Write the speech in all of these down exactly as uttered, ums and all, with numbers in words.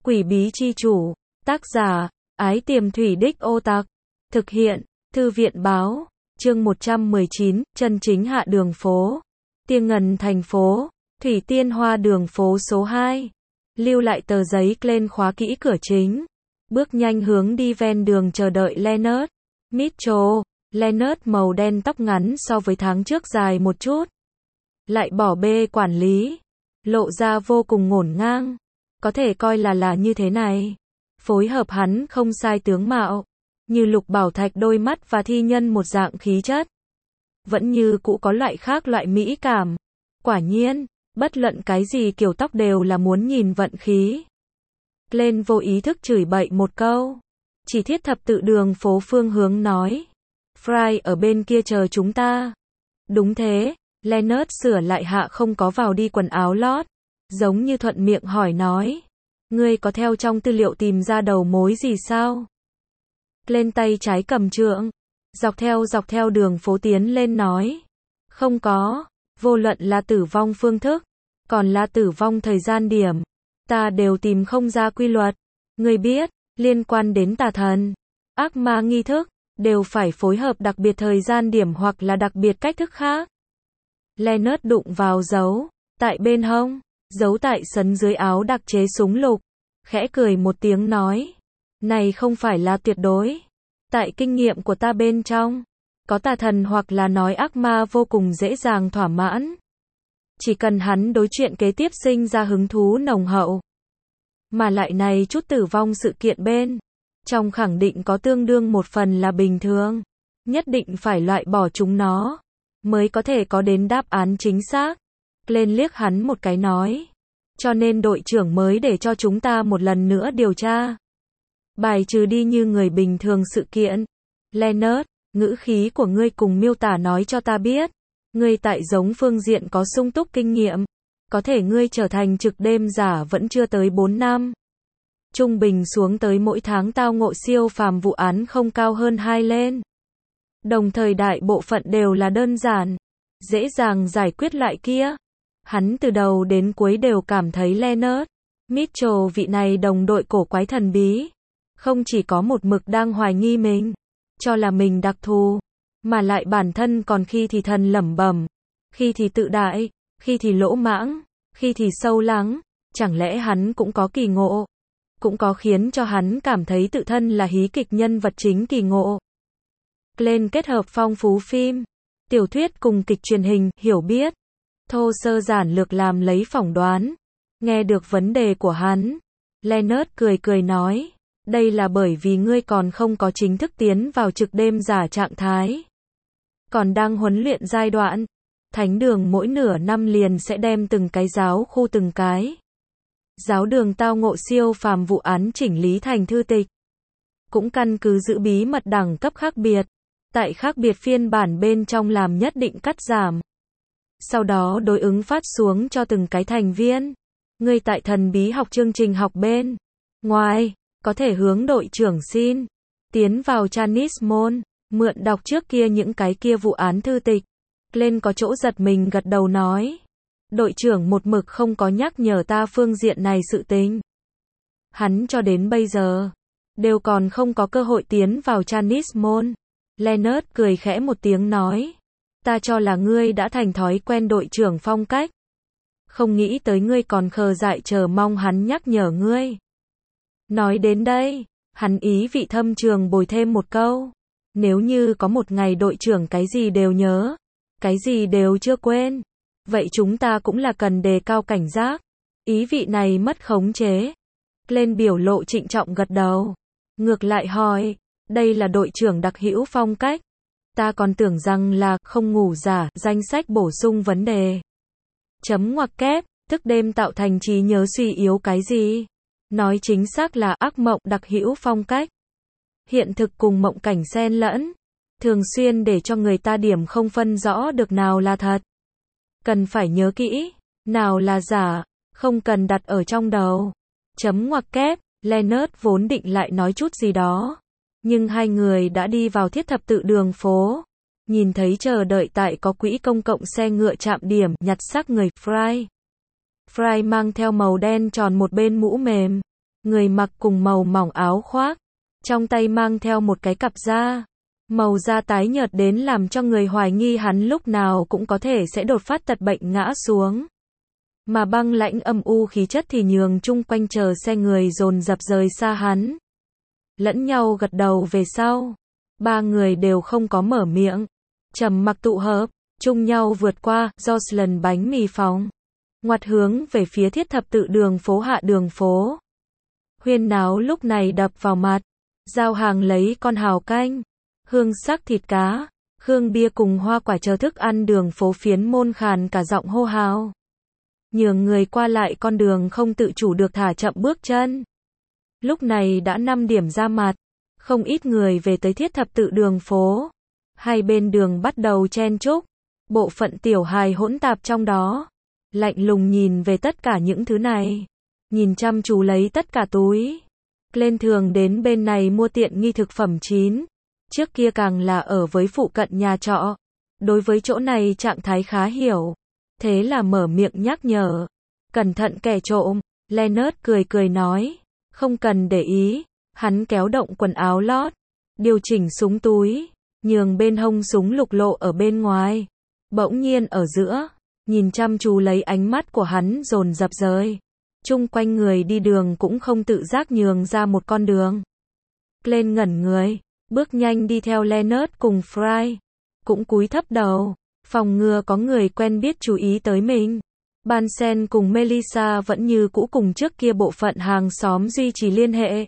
Quỷ bí chi chủ. Tác giả, Ái Tiềm Thủy Đích Ô Tặc. Thực hiện, Thư viện báo. Chương một trăm mười chín, chân chính hạ đường phố. Tiên Ngần thành phố. Thủy Tiên Hoa đường phố số hai. Lưu lại tờ giấy lên khóa kỹ cửa chính. Bước nhanh hướng đi ven đường chờ đợi Leonard. Mitchell. Leonard màu đen tóc ngắn so với tháng trước dài một chút. Lại bỏ bê quản lý. Lộ ra vô cùng ngổn ngang. Có thể coi là là như thế này. Phối hợp hắn không sai tướng mạo. Như Lục Bảo Thạch đôi mắt và thi nhân một dạng khí chất. Vẫn như cũ có loại khác loại mỹ cảm. Quả nhiên, bất luận cái gì kiểu tóc đều là muốn nhìn vận khí. Lên vô ý thức chửi bậy một câu. Chỉ thiết thập tự đường phố phương hướng nói. Fry ở bên kia chờ chúng ta. Đúng thế, Leonard sửa lại hạ không có vào đi quần áo lót. Giống như thuận miệng hỏi nói. Ngươi có theo trong tư liệu tìm ra đầu mối gì sao? Lên tay trái cầm trượng. Dọc theo dọc theo đường phố tiến lên nói. Không có, vô luận là tử vong phương thức, còn là tử vong thời gian điểm. Ta đều tìm không ra quy luật. Ngươi biết, liên quan đến tà thần, ác ma nghi thức, đều phải phối hợp đặc biệt thời gian điểm hoặc là đặc biệt cách thức khác. Leonard đụng vào dấu, tại bên hông, dấu tại sấn dưới áo đặc chế súng lục. Khẽ cười một tiếng nói. Này không phải là tuyệt đối. Tại kinh nghiệm của ta bên trong, có tà thần hoặc là nói ác ma vô cùng dễ dàng thỏa mãn. Chỉ cần hắn đối chuyện kế tiếp sinh ra hứng thú nồng hậu. Mà lại này chút tử vong sự kiện bên. Trong khẳng định có tương đương một phần là bình thường. Nhất định phải loại bỏ chúng nó. Mới có thể có đến đáp án chính xác. Lên liếc hắn một cái nói. Cho nên đội trưởng mới để cho chúng ta một lần nữa điều tra. Bài trừ đi như người bình thường sự kiện. Leonard, ngữ khí của ngươi cùng miêu tả nói cho ta biết. Ngươi tại giống phương diện có sung túc kinh nghiệm. Có thể ngươi trở thành trực đêm giả vẫn chưa tới bốn năm. Trung bình xuống tới mỗi tháng tao ngộ siêu phàm vụ án không cao hơn hai lên. Đồng thời đại bộ phận đều là đơn giản. Dễ dàng giải quyết lại kia. Hắn từ đầu đến cuối đều cảm thấy Leonard Mitchell vị này đồng đội cổ quái thần bí. Không chỉ có một mực đang hoài nghi mình. Cho là mình đặc thù. Mà lại bản thân còn khi thì thần lẩm bẩm. Khi thì tự đại. Khi thì lỗ mãng. Khi thì sâu lắng. Chẳng lẽ hắn cũng có kỳ ngộ. Cũng có khiến cho hắn cảm thấy tự thân là hí kịch nhân vật chính kỳ ngộ. Lên kết hợp phong phú phim, tiểu thuyết cùng kịch truyền hình, hiểu biết. Thô sơ giản lược làm lấy phỏng đoán. Nghe được vấn đề của hắn. Leonard cười cười nói. Đây là bởi vì ngươi còn không có chính thức tiến vào trực đêm giả trạng thái. Còn đang huấn luyện giai đoạn. Thánh đường mỗi nửa năm liền sẽ đem từng cái giáo khu từng cái. Giáo đường tao ngộ siêu phàm vụ án chỉnh lý thành thư tịch. Cũng căn cứ giữ bí mật đẳng cấp khác biệt. Tại khác biệt phiên bản bên trong làm nhất định cắt giảm. Sau đó đối ứng phát xuống cho từng cái thành viên. Ngươi tại thần bí học chương trình học bên. Ngoài, có thể hướng đội trưởng xin. Tiến vào Chinese Mall. Mượn đọc trước kia những cái kia vụ án thư tịch. Lên có chỗ giật mình gật đầu nói. Đội trưởng một mực không có nhắc nhở ta phương diện này sự tình. Hắn cho đến bây giờ. Đều còn không có cơ hội tiến vào Chinese Mall. Leonard cười khẽ một tiếng nói. Ta cho là ngươi đã thành thói quen đội trưởng phong cách. Không nghĩ tới ngươi còn khờ dại chờ mong hắn nhắc nhở ngươi. Nói đến đây, hắn ý vị thâm trường bồi thêm một câu. Nếu như có một ngày đội trưởng cái gì đều nhớ, cái gì đều chưa quên, vậy chúng ta cũng là cần đề cao cảnh giác. Ý vị này mất khống chế. Lên biểu lộ trịnh trọng gật đầu. Ngược lại hỏi, đây là đội trưởng đặc hữu phong cách. Ta còn tưởng rằng là không ngủ giả, danh sách bổ sung vấn đề. Chấm ngoặc kép, thức đêm tạo thành trí nhớ suy yếu cái gì? Nói chính xác là ác mộng đặc hữu phong cách. Hiện thực cùng mộng cảnh xen lẫn. Thường xuyên để cho người ta điểm không phân rõ được nào là thật. Cần phải nhớ kỹ, nào là giả, không cần đặt ở trong đầu. Chấm ngoặc kép, Leonard vốn định lại nói chút gì đó. Nhưng hai người đã đi vào thiết thập tự đường phố. Nhìn thấy chờ đợi tại có quỹ công cộng xe ngựa trạm điểm, nhặt xác người, Fry. Fry mang theo màu đen tròn một bên mũ mềm. người mặc cùng màu mỏng áo khoác, trong tay mang theo một cái cặp da. Màu da tái nhợt đến làm cho người hoài nghi hắn lúc nào cũng có thể sẽ đột phát tật bệnh ngã xuống. Mà băng lãnh âm u khí chất thì nhường chung quanh chờ xe người dồn dập rời xa hắn. Lẫn nhau gật đầu về sau. Ba người đều không có mở miệng. Trầm mặc tụ hợp, chung nhau vượt qua Jocelyn bánh mì phòng. Ngoặt hướng về phía thiết thập tự đường phố hạ đường phố. Huyên náo lúc này đập vào mặt. Giao hàng lấy con hào canh, hương sắc thịt cá, khương bia cùng hoa quả chờ thức ăn đường phố phiến môn khàn cả giọng hô hào. Nhường người qua lại con đường không tự chủ được thả chậm bước chân. Lúc này đã năm điểm ra mặt, không ít người về tới thiết thập tự đường phố. Hai bên đường bắt đầu chen chúc, bộ phận tiểu hài hỗn tạp trong đó. Lạnh lùng nhìn về tất cả những thứ này, nhìn chăm chú lấy tất cả túi. Lên thường đến bên này mua tiện nghi thực phẩm chín. Trước kia càng là ở với phụ cận nhà trọ. Đối với chỗ này trạng thái khá hiểu. Thế là mở miệng nhắc nhở. Cẩn thận kẻ trộm. Leonard cười cười nói. Không cần để ý. Hắn kéo động quần áo lót. Điều chỉnh súng túi. Nhường bên hông súng lục lộ ở bên ngoài. Bỗng nhiên ở giữa. Nhìn chăm chú lấy ánh mắt của hắn dồn dập rơi. Chung quanh người đi đường cũng không tự giác nhường ra một con đường. Lên ngẩn người. Bước nhanh đi theo Leonard cùng Fry. Cũng cúi thấp đầu. Phòng ngừa có người quen biết chú ý tới mình. Bansen cùng Melissa vẫn như cũ cùng trước kia bộ phận hàng xóm duy trì liên hệ.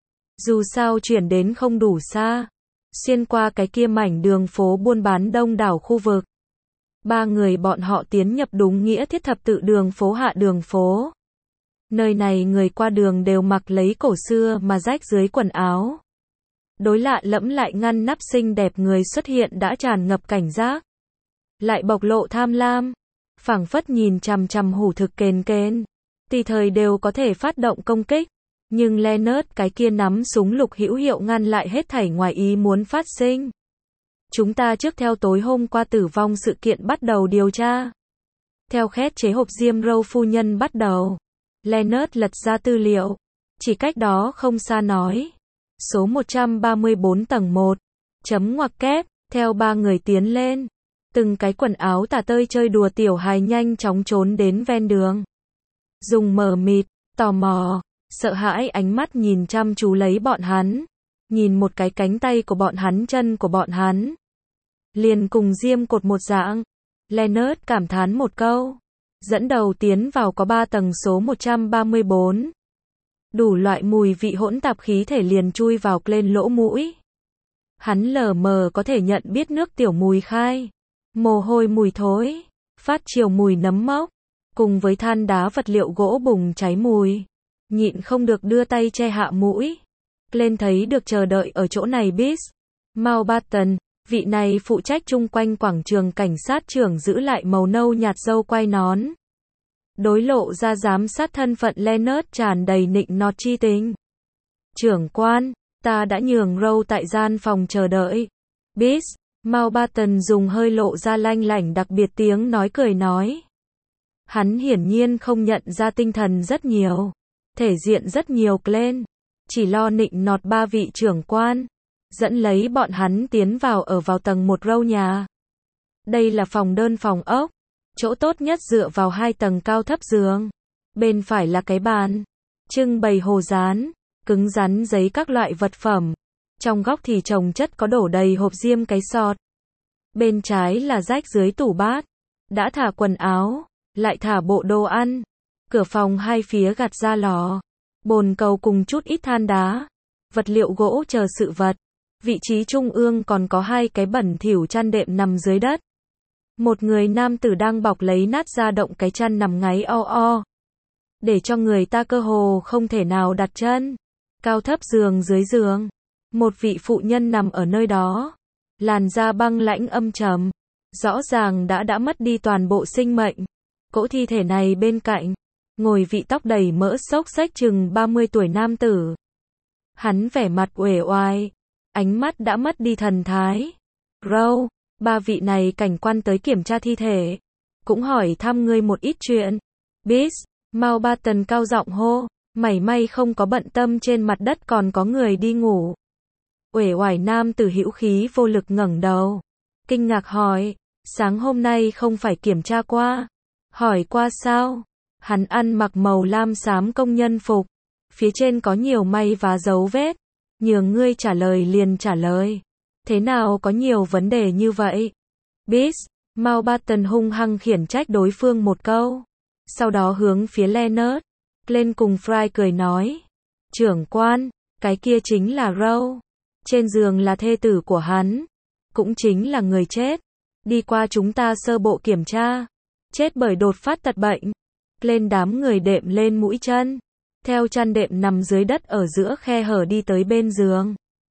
Dù sao chuyển đến không đủ xa. Xuyên qua cái kia mảnh đường phố buôn bán đông đảo khu vực. Ba người bọn họ tiến nhập đúng nghĩa thiết thập tự đường phố hạ đường phố. Nơi này người qua đường đều mặc lấy cổ xưa mà rách dưới quần áo. Đối lạ lẫm lại ngăn nắp xinh đẹp người xuất hiện đã tràn ngập cảnh giác. Lại bộc lộ tham lam. Phảng phất nhìn chằm chằm hủ thực kền kền. Tùy thời đều có thể phát động công kích. Nhưng Leonard cái kia nắm súng lục hữu hiệu ngăn lại hết thảy ngoài ý muốn phát sinh. Chúng ta trước theo tối hôm qua tử vong sự kiện bắt đầu điều tra. Theo khét chế hộp diêm râu phu nhân bắt đầu. Leonard lật ra tư liệu. Chỉ cách đó không xa nói. Số một trăm ba mươi bốn tầng một. Chấm ngoặc kép. Theo ba người tiến lên. Từng cái quần áo tả tơi chơi đùa tiểu hài nhanh chóng trốn đến ven đường. Dùng mờ mịt, tò mò, sợ hãi ánh mắt nhìn chăm chú lấy bọn hắn. Nhìn một cái cánh tay của bọn hắn, chân của bọn hắn. Liền cùng diêm cột một dạng. Leonard cảm thán một câu. Dẫn đầu tiến vào có ba tầng số một trăm ba mươi bốn. Đủ loại mùi vị hỗn tạp khí thể liền chui vào lên lỗ mũi. Hắn lờ mờ có thể nhận biết nước tiểu mùi khai, mồ hôi mùi thối, phát chiều mùi nấm mốc, cùng với than đá vật liệu gỗ bùng cháy mùi. Nhịn không được đưa tay che hạ mũi. Lên thấy được chờ đợi ở chỗ này Bis Mountbatten, vị này phụ trách chung quanh quảng trường cảnh sát trưởng giữ lại màu nâu nhạt râu quai nón. Đối lộ ra giám sát thân phận Leonard tràn đầy nịnh nọt chi tình. Trưởng quan, ta đã nhường râu tại gian phòng chờ đợi. Bis Mountbatten dùng hơi lộ ra lanh lảnh đặc biệt tiếng nói cười nói. Hắn hiển nhiên không nhận ra tinh thần rất nhiều. Thể diện rất nhiều lên. Chỉ lo nịnh nọt ba vị trưởng quan. Dẫn lấy bọn hắn tiến vào ở vào tầng một râu nhà. Đây là phòng đơn phòng ốc. Chỗ tốt nhất dựa vào hai tầng cao thấp giường. Bên phải là cái bàn. Trưng bày hồ dán. Cứng rắn giấy các loại vật phẩm. Trong góc thì chồng chất có đổ đầy hộp diêm cái sọt. Bên trái là rách dưới tủ bát. Đã thả quần áo. Lại thả bộ đồ ăn. Cửa phòng hai phía gạt ra lò. Bồn cầu cùng chút ít than đá. Vật liệu gỗ chờ sự vật. Vị trí trung ương còn có hai cái bẩn thỉu chăn đệm nằm dưới đất. Một người nam tử đang bọc lấy nát ra động cái chăn nằm ngáy o o. Để cho người ta cơ hồ không thể nào đặt chân. Cao thấp giường dưới giường. Một vị phụ nhân nằm ở nơi đó. Làn da băng lãnh âm trầm. Rõ ràng đã đã mất đi toàn bộ sinh mệnh. Cỗ thi thể này bên cạnh. Ngồi vị tóc đầy mỡ xốc xếch chừng ba mươi tuổi nam tử. Hắn vẻ mặt uể oải. Ánh mắt đã mất đi thần thái. Row, ba vị này cảnh quan tới kiểm tra thi thể. Cũng hỏi thăm ngươi một ít chuyện. Bis Mountbatten cao giọng hô. mảy may không có bận tâm trên mặt đất còn có người đi ngủ. Uể oải nam tử hữu khí vô lực ngẩng đầu, kinh ngạc hỏi, sáng hôm nay không phải kiểm tra qua? Hỏi qua sao? Hắn ăn mặc màu lam xám công nhân phục, phía trên có nhiều may và dấu vết, nhường ngươi trả lời liền trả lời. Thế nào có nhiều vấn đề như vậy? Beast, Mountbatten hung hăng khiển trách đối phương một câu, sau đó hướng phía Leonard, lên cùng Fry cười nói, trưởng quan, cái kia chính là Rowe, trên giường là thê tử của hắn, cũng chính là người chết, đi qua chúng ta sơ bộ kiểm tra, chết bởi đột phát tật bệnh. Lên đám người đệm lên mũi chân, theo chăn đệm nằm dưới đất ở giữa khe hở đi tới bên giường.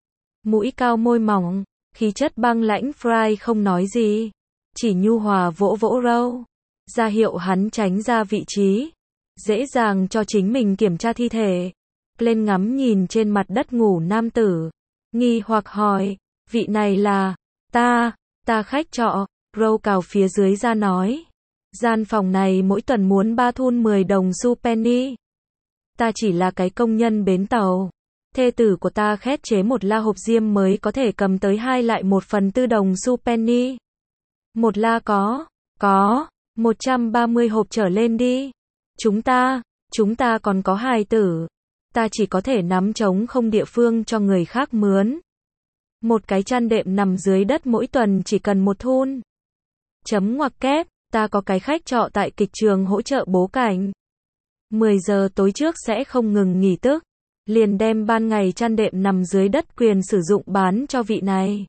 Mũi cao môi mỏng, khí chất băng lãnh. Fry không nói gì, chỉ nhu hòa vỗ vỗ Rowe, ra hiệu hắn tránh ra vị trí, dễ dàng cho chính mình kiểm tra thi thể. Lên ngắm nhìn trên mặt đất ngủ nam tử, nghi hoặc hỏi, vị này là, ta, ta khách trọ. Rowe cào phía dưới ra nói, gian phòng này mỗi tuần muốn ba thun mười đồng xu penny. Ta chỉ là cái công nhân bến tàu. Thê tử của ta khét chế một la hộp diêm mới có thể cầm tới hai lại một phần tư đồng xu penny. Một la có, có, một trăm ba mươi hộp trở lên đi. Chúng ta, chúng ta còn có hài tử. Ta chỉ có thể nắm trống không địa phương cho người khác mướn. Một cái chăn đệm nằm dưới đất mỗi tuần chỉ cần một thun. Chấm ngoặc kép, ta có cái khách trọ tại kịch trường hỗ trợ bố cảnh. mười giờ tối trước sẽ không ngừng nghỉ tức. Liền đem ban ngày chăn đệm nằm dưới đất quyền sử dụng bán cho vị này.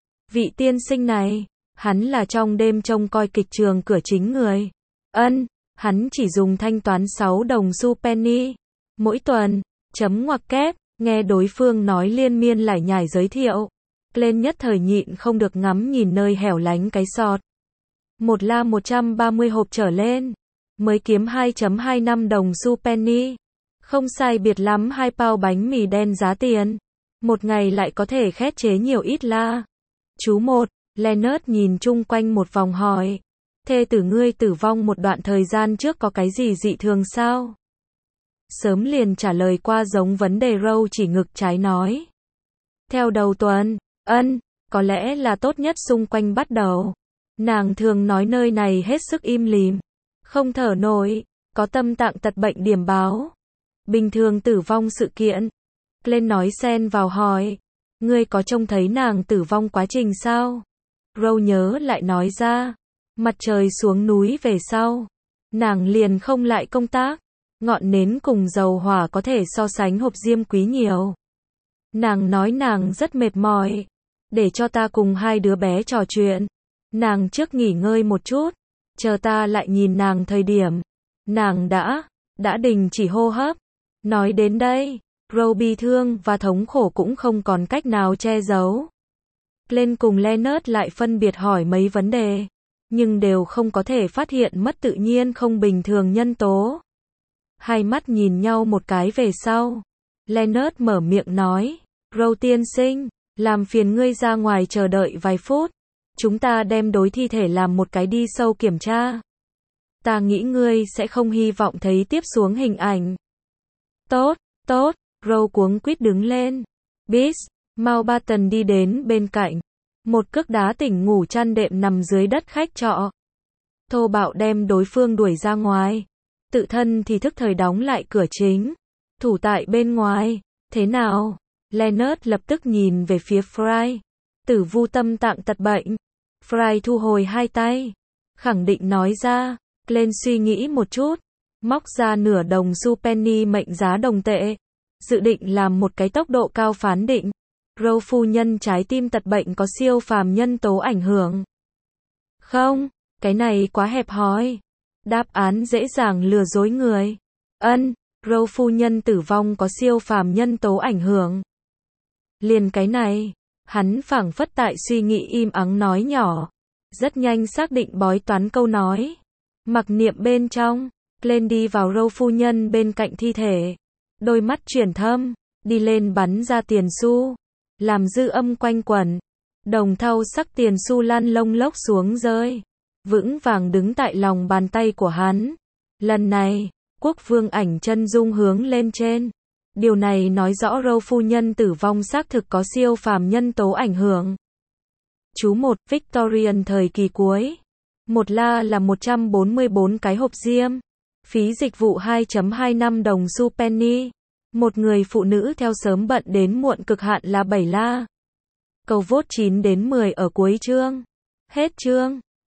Vị tiên sinh này, hắn là trong đêm trông coi kịch trường cửa chính người. Ân, hắn chỉ dùng thanh toán sáu đồng xu penny mỗi tuần. Chấm ngoặc kép, nghe đối phương nói liên miên lải nhải giới thiệu. Lên nhất thời nhịn không được ngắm nhìn nơi hẻo lánh cái sọt. Một la một trăm ba mươi hộp trở lên, mới kiếm hai phẩy hai năm đồng xu penny. Không sai biệt lắm hai bao bánh mì đen giá tiền. Một ngày lại có thể khét chế nhiều ít la. Chú một, Leonard nhìn chung quanh một vòng hỏi. Thê tử ngươi tử vong một đoạn thời gian trước có cái gì dị thường sao? Sớm liền trả lời qua giống vấn đề. Rowe chỉ ngực trái nói. Theo đầu tuần, ân, có lẽ là tốt nhất xung quanh bắt đầu. Nàng thường nói nơi này hết sức im lìm, không thở nổi, có tâm tạng tật bệnh điểm báo. Bình thường tử vong sự kiện. Lên nói xen vào hỏi, ngươi có trông thấy nàng tử vong quá trình sao? Rowe nhớ lại nói ra, mặt trời xuống núi về sau, nàng liền không lại công tác, ngọn nến cùng dầu hỏa có thể so sánh hộp diêm quý nhiều. Nàng nói nàng rất mệt mỏi, để cho ta cùng hai đứa bé trò chuyện. Nàng trước nghỉ ngơi một chút, chờ ta lại nhìn nàng thời điểm, nàng đã, đã đình chỉ hô hấp. Nói đến đây, Rowe bi thương và thống khổ cũng không còn cách nào che giấu. Lên cùng Leonard lại phân biệt hỏi mấy vấn đề, nhưng đều không có thể phát hiện mất tự nhiên không bình thường nhân tố. Hai mắt nhìn nhau một cái về sau, Leonard mở miệng nói, Rowe tiên sinh, làm phiền ngươi ra ngoài chờ đợi vài phút. Chúng ta đem đối thi thể làm một cái đi sâu kiểm tra. Ta nghĩ ngươi sẽ không hy vọng thấy tiếp xuống hình ảnh. Tốt, tốt, Rowe cuống quýt đứng lên. Beast, Mountbatten đi đến bên cạnh. Một cước đá tỉnh ngủ chăn đệm nằm dưới đất khách trọ. Thô bạo đem đối phương đuổi ra ngoài. Tự thân thì thức thời đóng lại cửa chính. Thủ tại bên ngoài. Thế nào? Leonard lập tức nhìn về phía Fry. Tử vu tâm tạng tật bệnh. Fry thu hồi hai tay, khẳng định nói ra. Lên suy nghĩ một chút, móc ra nửa đồng xu penny mệnh giá đồng tệ, dự định làm một cái tốc độ cao phán định. Rowe phu nhân trái tim tật bệnh có siêu phàm nhân tố ảnh hưởng. Không, cái này quá hẹp hòi. Đáp án dễ dàng lừa dối người. Ân, Rowe phu nhân tử vong có siêu phàm nhân tố ảnh hưởng. Liền cái này. Hắn phảng phất tại suy nghĩ im ắng nói nhỏ. Rất nhanh xác định bói toán câu nói. Mặc niệm bên trong. Lên đi vào Rowe phu nhân bên cạnh thi thể. Đôi mắt chuyển thâm. Đi lên bắn ra tiền xu. Làm dư âm quanh quẩn. Đồng thau sắc tiền xu lăn lông lốc xuống rơi. Vững vàng đứng tại lòng bàn tay của hắn. Lần này, Quốc vương ảnh chân dung hướng lên trên. Điều này nói rõ Roe phu nhân tử vong xác thực có siêu phàm nhân tố ảnh hưởng. Chú một, Victorian thời kỳ cuối. Một la là một trăm bốn mươi bốn cái hộp diêm. Phí dịch vụ hai phẩy hai năm đồng xu penny. Một người phụ nữ theo sớm bận đến muộn cực hạn là bảy la. Cầu vote chín đến mười ở cuối chương. Hết chương.